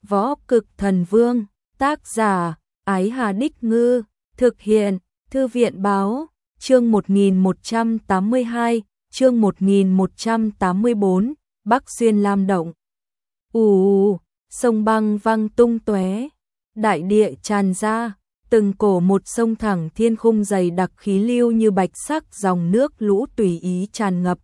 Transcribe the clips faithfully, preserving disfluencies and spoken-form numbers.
Võ Cực Thần Vương, tác giả, Ái Hà Đích Ngư, thực hiện, Thư viện Báo, chương một nghìn một trăm tám mươi hai, chương một nghìn một trăm tám mươi bốn, Bắc Xuyên Lam Động. Ù, sông băng văng tung tóe, đại địa tràn ra, từng cổ một sông thẳng thiên khung dày đặc khí lưu như bạch sắc dòng nước lũ tùy ý tràn ngập.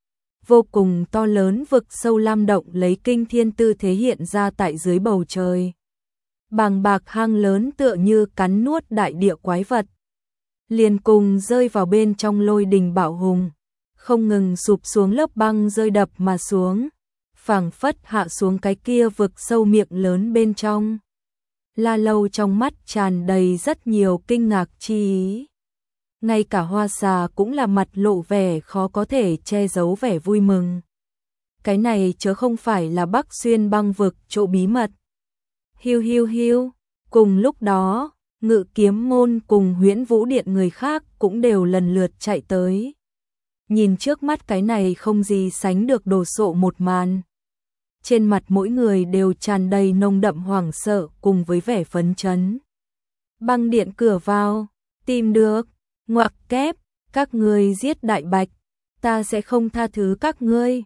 Vô cùng to lớn vực sâu lam động lấy kinh thiên tư thế hiện ra tại dưới bầu trời. Bàng bạc hang lớn tựa như cắn nuốt đại địa quái vật. Liền cùng rơi vào bên trong lôi đình bạo hùng, không ngừng sụp xuống lớp băng rơi đập mà xuống, phảng phất hạ xuống cái kia vực sâu miệng lớn bên trong. La Lâu trong mắt tràn đầy rất nhiều kinh ngạc chi ý. Ngay cả Hoa Xà cũng là mặt lộ vẻ khó có thể che giấu vẻ vui mừng. Cái này chớ không phải là Bắc Xuyên băng vực chỗ bí mật. Hiu hiu hiu, cùng lúc đó, Ngự Kiếm Môn cùng Huyễn Vũ Điện người khác cũng đều lần lượt chạy tới. Nhìn trước mắt cái này không gì sánh được đồ sộ một màn. Trên mặt mỗi người đều tràn đầy nồng đậm hoảng sợ cùng với vẻ phấn chấn. Băng điện cửa vào, tìm được, ngoặc kép, các ngươi giết Đại Bạch, ta sẽ không tha thứ các ngươi.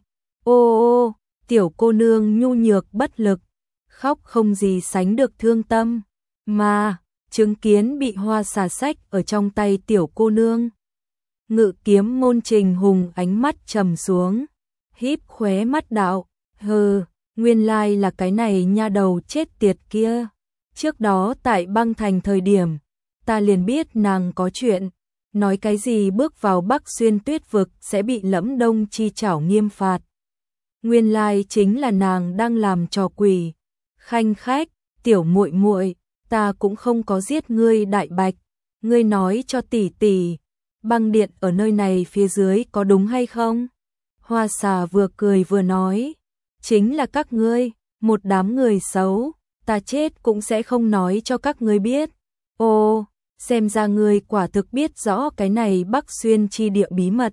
Ô ô, tiểu cô nương nhu nhược bất lực, khóc không gì sánh được thương tâm, mà chứng kiến bị Hoa Xà sách ở trong tay tiểu cô nương. Ngự Kiếm Môn Trình Hùng ánh mắt trầm xuống, híp khóe mắt đạo, hừ, nguyên lai là cái này nha đầu chết tiệt kia. Trước đó tại băng thành thời điểm, ta liền biết nàng có chuyện, nói cái gì bước vào Bắc Xuyên tuyết vực sẽ bị Lẫm Đông chi trảo nghiêm phạt. Nguyên lai chính là nàng đang làm trò quỷ. Khanh khách, tiểu muội muội, ta cũng không có giết ngươi Đại Bạch, ngươi nói cho tỷ tỷ, băng điện ở nơi này phía dưới có đúng hay không? Hoa Xà vừa cười vừa nói, chính là các ngươi, một đám người xấu, ta chết cũng sẽ không nói cho các ngươi biết. Ồ, xem ra ngươi quả thực biết rõ cái này Bắc Xuyên chi địa bí mật.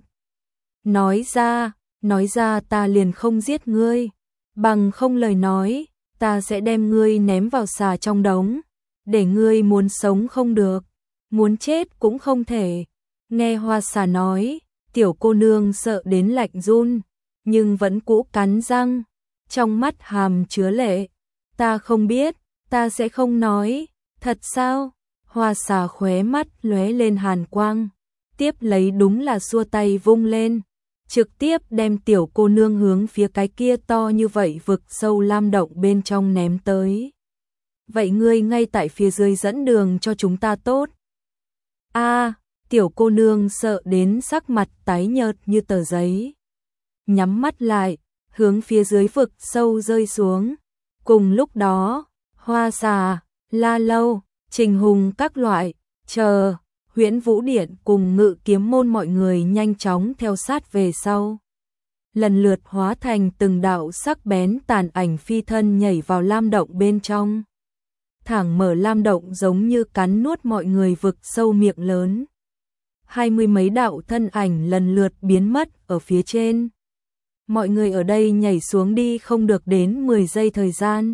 Nói ra, nói ra ta liền không giết ngươi, bằng không lời nói, ta sẽ đem ngươi ném vào xà trong đống, để ngươi muốn sống không được, muốn chết cũng không thể. Nghe Hoa Xà nói, tiểu cô nương sợ đến lạnh run, nhưng vẫn cũ cắn răng, trong mắt hàm chứa lệ. Ta không biết, ta sẽ không nói. Thật sao? Hoa Xà khóe mắt lóe lên hàn quang, tiếp lấy đúng là xua tay vung lên, trực tiếp đem tiểu cô nương hướng phía cái kia to như vậy vực sâu lam động bên trong ném tới. Vậy ngươi ngay tại phía dưới dẫn đường cho chúng ta tốt. A, tiểu cô nương sợ đến sắc mặt tái nhợt như tờ giấy. Nhắm mắt lại, hướng phía dưới vực sâu rơi xuống. Cùng lúc đó, Hoa Xà, La Lâu, Trình Hùng các loại, chờ, Huyễn Vũ Điện cùng Ngự Kiếm Môn mọi người nhanh chóng theo sát về sau. Lần lượt hóa thành từng đạo sắc bén tàn ảnh phi thân nhảy vào lam động bên trong. Thẳng mở lam động giống như cắn nuốt mọi người vực sâu miệng lớn. Hai mươi mấy đạo thân ảnh lần lượt biến mất ở phía trên. Mọi người ở đây nhảy xuống đi không được đến mười giây thời gian.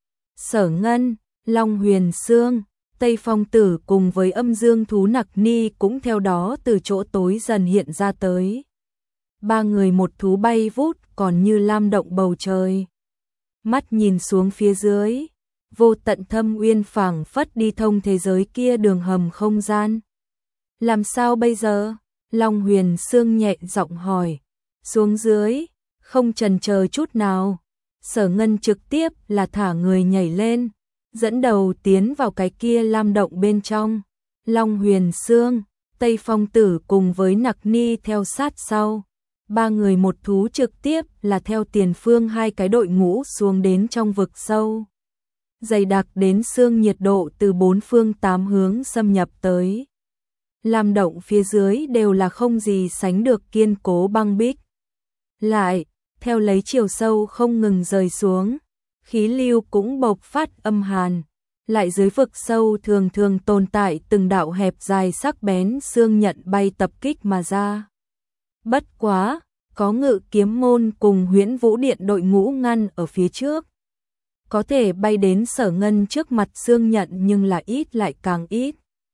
Sở Ngân, Long Huyền Sương, Tây Phong Tử cùng với Âm Dương Thú Nặc Ni cũng theo đó từ chỗ tối dần hiện ra tới. Ba người một thú bay vút còn như lam động bầu trời. Mắt nhìn xuống phía dưới, vô tận thâm uyên phảng phất đi thông thế giới kia đường hầm không gian. Làm sao bây giờ? Long Huyền Sương nhẹ giọng hỏi. Xuống dưới, không chần chờ chút nào. Sở Ngân trực tiếp là thả người nhảy lên, dẫn đầu tiến vào cái kia lam động bên trong. Long Huyền Sương, Tây Phong Tử cùng với Nặc Ni theo sát sau. Ba người một thú trực tiếp là theo tiền phương hai cái đội ngũ xuống đến trong vực sâu. Dày đặc đến xương nhiệt độ từ bốn phương tám hướng xâm nhập tới. Lam động phía dưới đều là không gì sánh được kiên cố băng bích. Lại, theo lấy chiều sâu không ngừng rời xuống, khí lưu cũng bộc phát âm hàn. Lại dưới vực sâu thường thường tồn tại từng đạo hẹp dài sắc bén xương nhận bay tập kích mà ra. Bất quá, có Ngự Kiếm Môn cùng Huyễn Vũ Điện đội ngũ ngăn ở phía trước. có thể bay đến Sở Ngân trước mặt xương nhận nhưng là ít lại càng ít.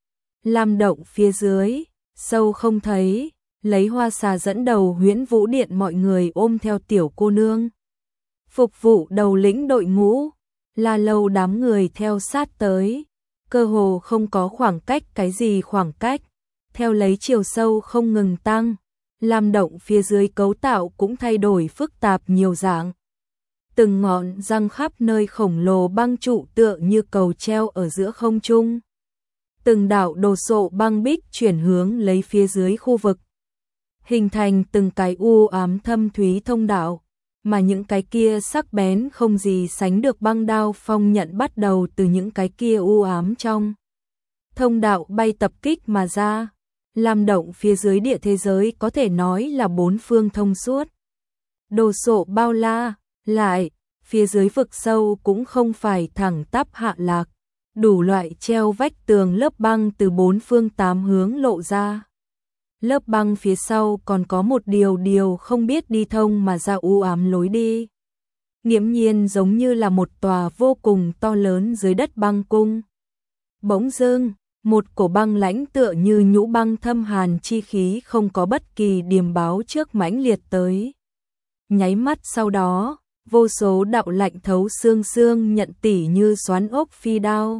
Lam động phía dưới, sâu không thấy, lấy hoa xà dẫn đầu Huyễn Vũ Điện mọi người ôm theo tiểu cô nương. Phục vụ đầu lĩnh đội ngũ, La Lâu đám người theo sát tới, cơ hồ không có khoảng cách cái gì khoảng cách, theo lấy chiều sâu không ngừng tăng, lam động phía dưới cấu tạo cũng thay đổi phức tạp nhiều dạng. Từng ngọn răng khắp nơi khổng lồ băng trụ tựa như cầu treo ở giữa không trung. Từng đạo đồ sộ băng bích chuyển hướng lấy phía dưới khu vực, hình thành từng cái u ám thâm thúy thông đạo, mà những cái kia sắc bén không gì sánh được băng đao phong nhận bắt đầu từ những cái kia u ám trong thông đạo bay tập kích mà ra. Lam động phía dưới địa thế giới có thể nói là bốn phương thông suốt, đồ sộ bao la, lại phía dưới vực sâu cũng không phải thẳng tắp hạ lạc, đủ loại treo vách tường lớp băng từ bốn phương tám hướng lộ ra. Lớp băng phía sau còn có một điều điều không biết đi thông mà ra u ám lối đi, nghiễm nhiên giống như là một tòa vô cùng to lớn dưới đất băng cung. Bỗng dưng, một cổ băng lãnh tựa như nhũ băng thâm hàn chi khí không có bất kỳ điềm báo trước mãnh liệt tới. Nháy mắt sau đó, vô số đạo lạnh thấu xương xương nhận tỉ như xoắn ốc phi đao,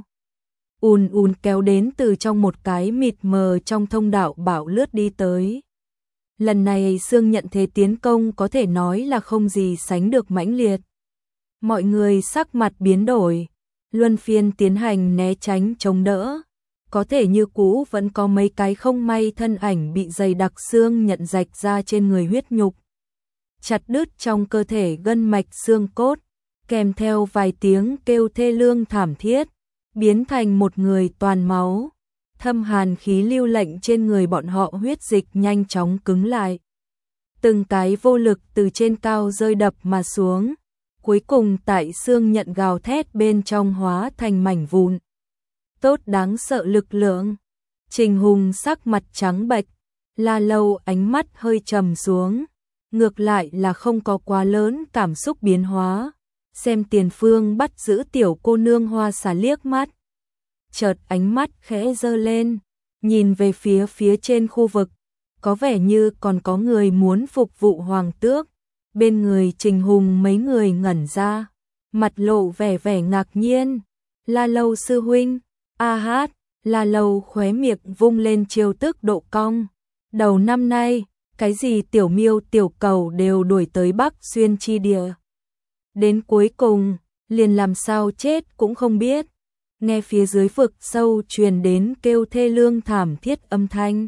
ùn ùn kéo đến từ trong một cái mịt mờ trong thông đạo bạo lướt đi tới. Lần này xương nhận thế tiến công có thể nói là không gì sánh được mãnh liệt. Mọi người sắc mặt biến đổi, luân phiên tiến hành né tránh chống đỡ. Có thể như cũ vẫn có mấy cái không may thân ảnh bị dày đặc xương nhận rạch ra trên người huyết nhục, chặt đứt trong cơ thể gân mạch xương cốt, kèm theo vài tiếng kêu thê lương thảm thiết, biến thành một người toàn máu. Thâm hàn khí lưu lệnh trên người bọn họ huyết dịch nhanh chóng cứng lại. Từng cái vô lực từ trên cao rơi đập mà xuống, cuối cùng tại xương nhận gào thét bên trong hóa thành mảnh vụn. Tốt đáng sợ lực lượng. Trình Hùng sắc mặt trắng bệch, La Lâu ánh mắt hơi trầm xuống, ngược lại là không có quá lớn cảm xúc biến hóa, xem tiền phương bắt giữ tiểu cô nương hoa xà liếc mắt. Chợt ánh mắt khẽ giơ lên, nhìn về phía phía trên khu vực, có vẻ như còn có người muốn phục vụ hoàng tước. Bên người Trình Hùng mấy người ngẩn ra, mặt lộ vẻ vẻ ngạc nhiên. La Lâu sư huynh, a hát, La Lâu khóe miệng vung lên chiêu tức độ cong. Đầu năm nay, cái gì tiểu miêu tiểu cầu đều đuổi tới Bắc Xuyên chi địa. Đến cuối cùng, liền làm sao chết cũng không biết. Nghe phía dưới vực sâu truyền đến kêu thê lương thảm thiết âm thanh.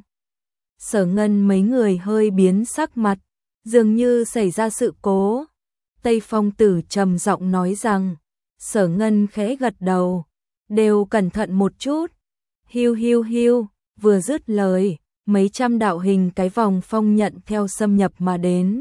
Sở Ngân mấy người hơi biến sắc mặt, dường như xảy ra sự cố. Tây Phong Tử trầm giọng nói rằng, Sở Ngân khẽ gật đầu, đều cẩn thận một chút. Hiu hiu hiu, vừa dứt lời, mấy trăm đạo hình cái vòng phong nhận theo xâm nhập mà đến,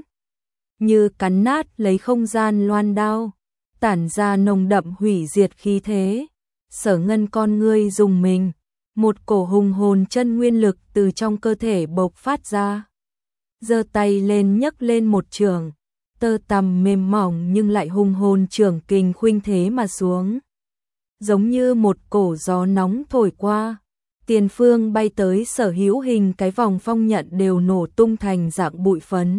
như cắn nát lấy không gian loan đao, tản ra nồng đậm hủy diệt khí thế. Sở Ngân con ngươi dùng mình, một cổ hùng hồn chân nguyên lực từ trong cơ thể bộc phát ra. Giơ tay lên nhấc lên một trường, tơ tằm mềm mỏng nhưng lại hùng hồn trường kình khuynh thế mà xuống. Giống như một cổ gió nóng thổi qua, tiền phương bay tới sở hữu hình cái vòng phong nhận đều nổ tung thành dạng bụi phấn.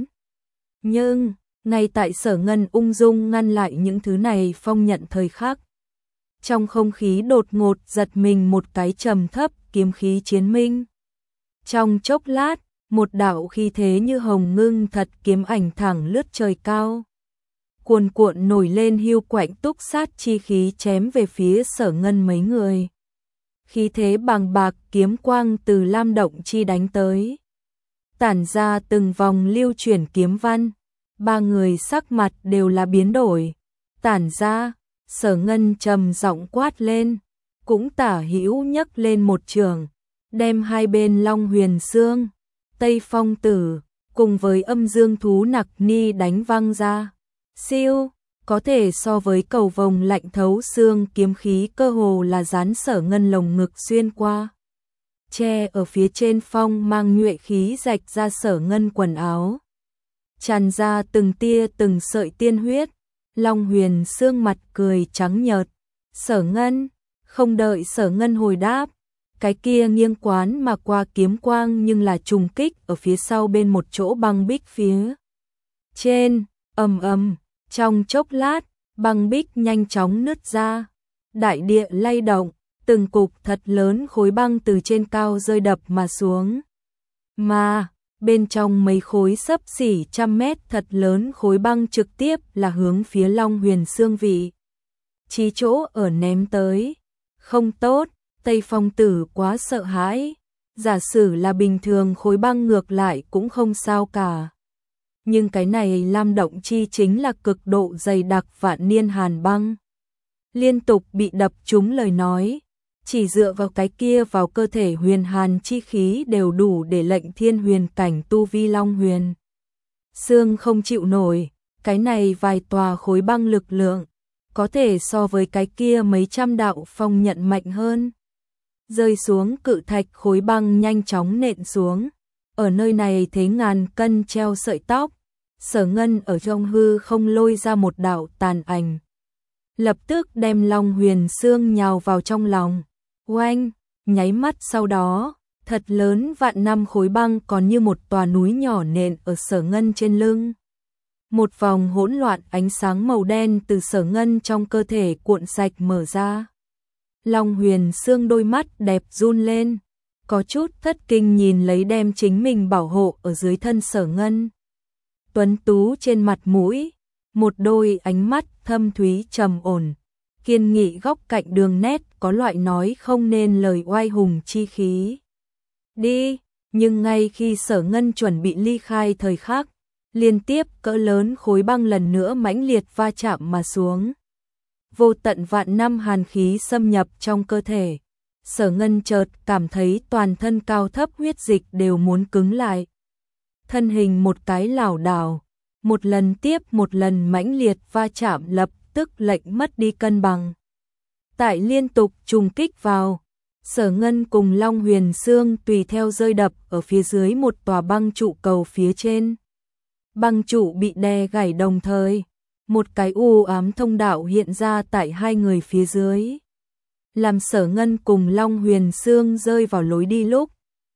Nhưng, ngay tại Sở Ngân ung dung ngăn lại những thứ này phong nhận thời khắc, trong không khí đột ngột giật mình một cái trầm thấp kiếm khí chiến minh. Trong chốc lát, một đạo khí thế như hồng ngưng thật kiếm ảnh thẳng lướt trời cao, cuồn cuộn nổi lên hiu quạnh túc sát chi khí chém về phía Sở Ngân mấy người. Khí thế bàng bạc kiếm quang từ lam động chi đánh tới, tản ra từng vòng lưu chuyển kiếm văn. Ba người sắc mặt đều là biến đổi. Tản ra, Sở Ngân trầm giọng quát lên, cũng tả hữu nhấc lên một trường, đem hai bên Long Huyền Xương, Tây Phong Tử cùng với Âm Dương Thú Nặc Ni đánh văng ra. Siêu, có thể so với cầu vồng lạnh thấu xương kiếm khí cơ hồ là dán Sở Ngân lồng ngực xuyên qua. Che ở phía trên phong mang nhuệ khí rạch ra Sở Ngân quần áo, tràn ra từng tia từng sợi tiên huyết, Long Huyền Sương mặt cười trắng nhợt. Sở Ngân, không đợi Sở Ngân hồi đáp, cái kia nghiêng quán mà qua kiếm quang nhưng là trùng kích ở phía sau bên một chỗ băng bích phía trên, ầm ầm, trong chốc lát, băng bích nhanh chóng nứt ra, đại địa lay động, từng cục thật lớn khối băng từ trên cao rơi đập mà xuống. Mà, bên trong mấy khối xấp xỉ trăm mét thật lớn khối băng trực tiếp là hướng phía Long Huyền Sương vị. Chí chỗ ở ném tới. Không tốt, Tây Phong Tử quá sợ hãi. Giả sử là bình thường khối băng ngược lại cũng không sao cả. Nhưng cái này lam động chi chính là cực độ dày đặc vạn niên hàn băng. Liên tục bị đập trúng lời nói. Chỉ dựa vào cái kia vào cơ thể huyền hàn chi khí đều đủ để lệnh thiên huyền cảnh tu vi Long Huyền Sương không chịu nổi, cái này vài tòa khối băng lực lượng, có thể so với cái kia mấy trăm đạo phong nhận mạnh hơn. Rơi xuống cự thạch khối băng nhanh chóng nện xuống, ở nơi này thế ngàn cân treo sợi tóc, Sở Ngân ở trong hư không lôi ra một đạo tàn ảnh. Lập tức đem Long Huyền Sương nhào vào trong lòng. Oanh, nháy mắt sau đó, thật lớn vạn năm khối băng còn như một tòa núi nhỏ nện ở Sở Ngân trên lưng. Một vòng hỗn loạn ánh sáng màu đen từ Sở Ngân trong cơ thể cuộn sạch mở ra. Long Huyền Sương đôi mắt đẹp run lên, có chút thất kinh nhìn lấy đem chính mình bảo hộ ở dưới thân Sở Ngân. Tuấn tú trên mặt mũi, một đôi ánh mắt thâm thúy trầm ổn, kiên nghị góc cạnh đường nét có loại nói không nên lời oai hùng chi khí. Đi, nhưng ngay khi Sở Ngân chuẩn bị ly khai thời khắc, liên tiếp cỡ lớn khối băng lần nữa mãnh liệt va chạm mà xuống. Vô tận vạn năm hàn khí xâm nhập trong cơ thể. Sở Ngân chợt cảm thấy toàn thân cao thấp huyết dịch đều muốn cứng lại. Thân hình một cái lảo đảo, một lần tiếp một lần mãnh liệt va chạm lập tức lệnh mất đi cân bằng. Tại liên tục trùng kích vào, Sở Ngân cùng Long Huyền Sương tùy theo rơi đập ở phía dưới một tòa băng trụ cầu phía trên. Băng trụ bị đè gãy đồng thời, một cái u ám thông đạo hiện ra tại hai người phía dưới. Làm Sở Ngân cùng Long Huyền Sương rơi vào lối đi lúc,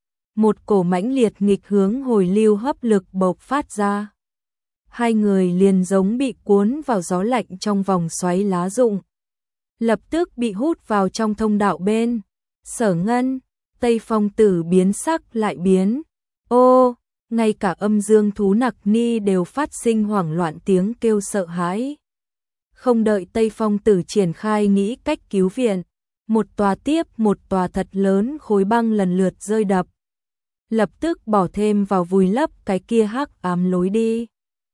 một cổ mãnh liệt nghịch hướng hồi lưu hấp lực bộc phát ra. Hai người liền giống bị cuốn vào gió lạnh trong vòng xoáy lá rụng. Lập tức bị hút vào trong thông đạo bên. Sở Ngân, Tây Phong Tử biến sắc lại biến. Ô, ngay cả âm dương thú nặc ni đều phát sinh hoảng loạn tiếng kêu sợ hãi. Không đợi Tây Phong Tử triển khai nghĩ cách cứu viện, một tòa tiếp một tòa thật lớn khối băng lần lượt rơi đập. Lập tức bỏ thêm vào vùi lấp cái kia hắc ám lối đi.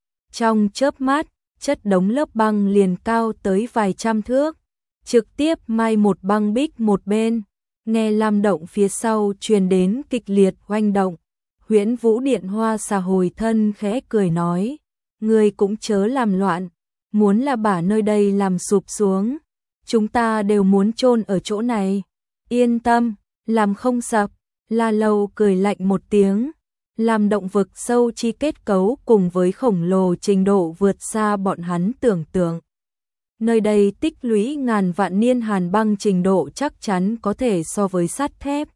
Trong chớp mắt, chất đống lớp băng liền cao tới vài trăm thước, trực tiếp mai một băng bích một bên, nghe lam động phía sau truyền đến kịch liệt oanh động. Huyễn Vũ Điện Hoa xà hồi thân khẽ cười nói, ngươi cũng chớ làm loạn, muốn là bả nơi đây làm sụp xuống, chúng ta đều muốn chôn ở chỗ này. Yên tâm, làm không sập. La Lâu cười lạnh một tiếng, làm động vực sâu chi kết cấu cùng với khổng lồ trình độ vượt xa bọn hắn tưởng tượng. Nơi đây tích lũy ngàn vạn niên hàn băng trình độ chắc chắn có thể so với sắt thép.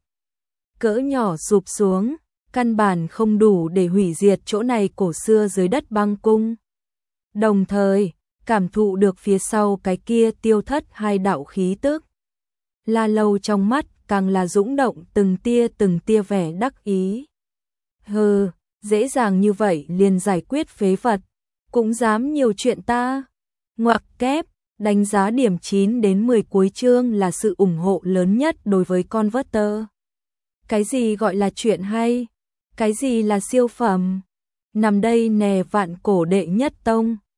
Cỡ nhỏ sụp xuống, căn bản không đủ để hủy diệt chỗ này cổ xưa dưới đất băng cung. Đồng thời, cảm thụ được phía sau cái kia tiêu thất hai đạo khí tức. La Lâu trong mắt càng là dũng động từng tia từng tia vẻ đắc ý. Hừ, dễ dàng như vậy liền giải quyết phế vật, cũng dám nhiều chuyện ta. Ngoặc kép, đánh giá điểm chín đến mười cuối chương là sự ủng hộ lớn nhất đối với Converter. Cái gì gọi là chuyện hay? Cái gì là siêu phẩm? Nằm đây nè vạn cổ đệ nhất tông.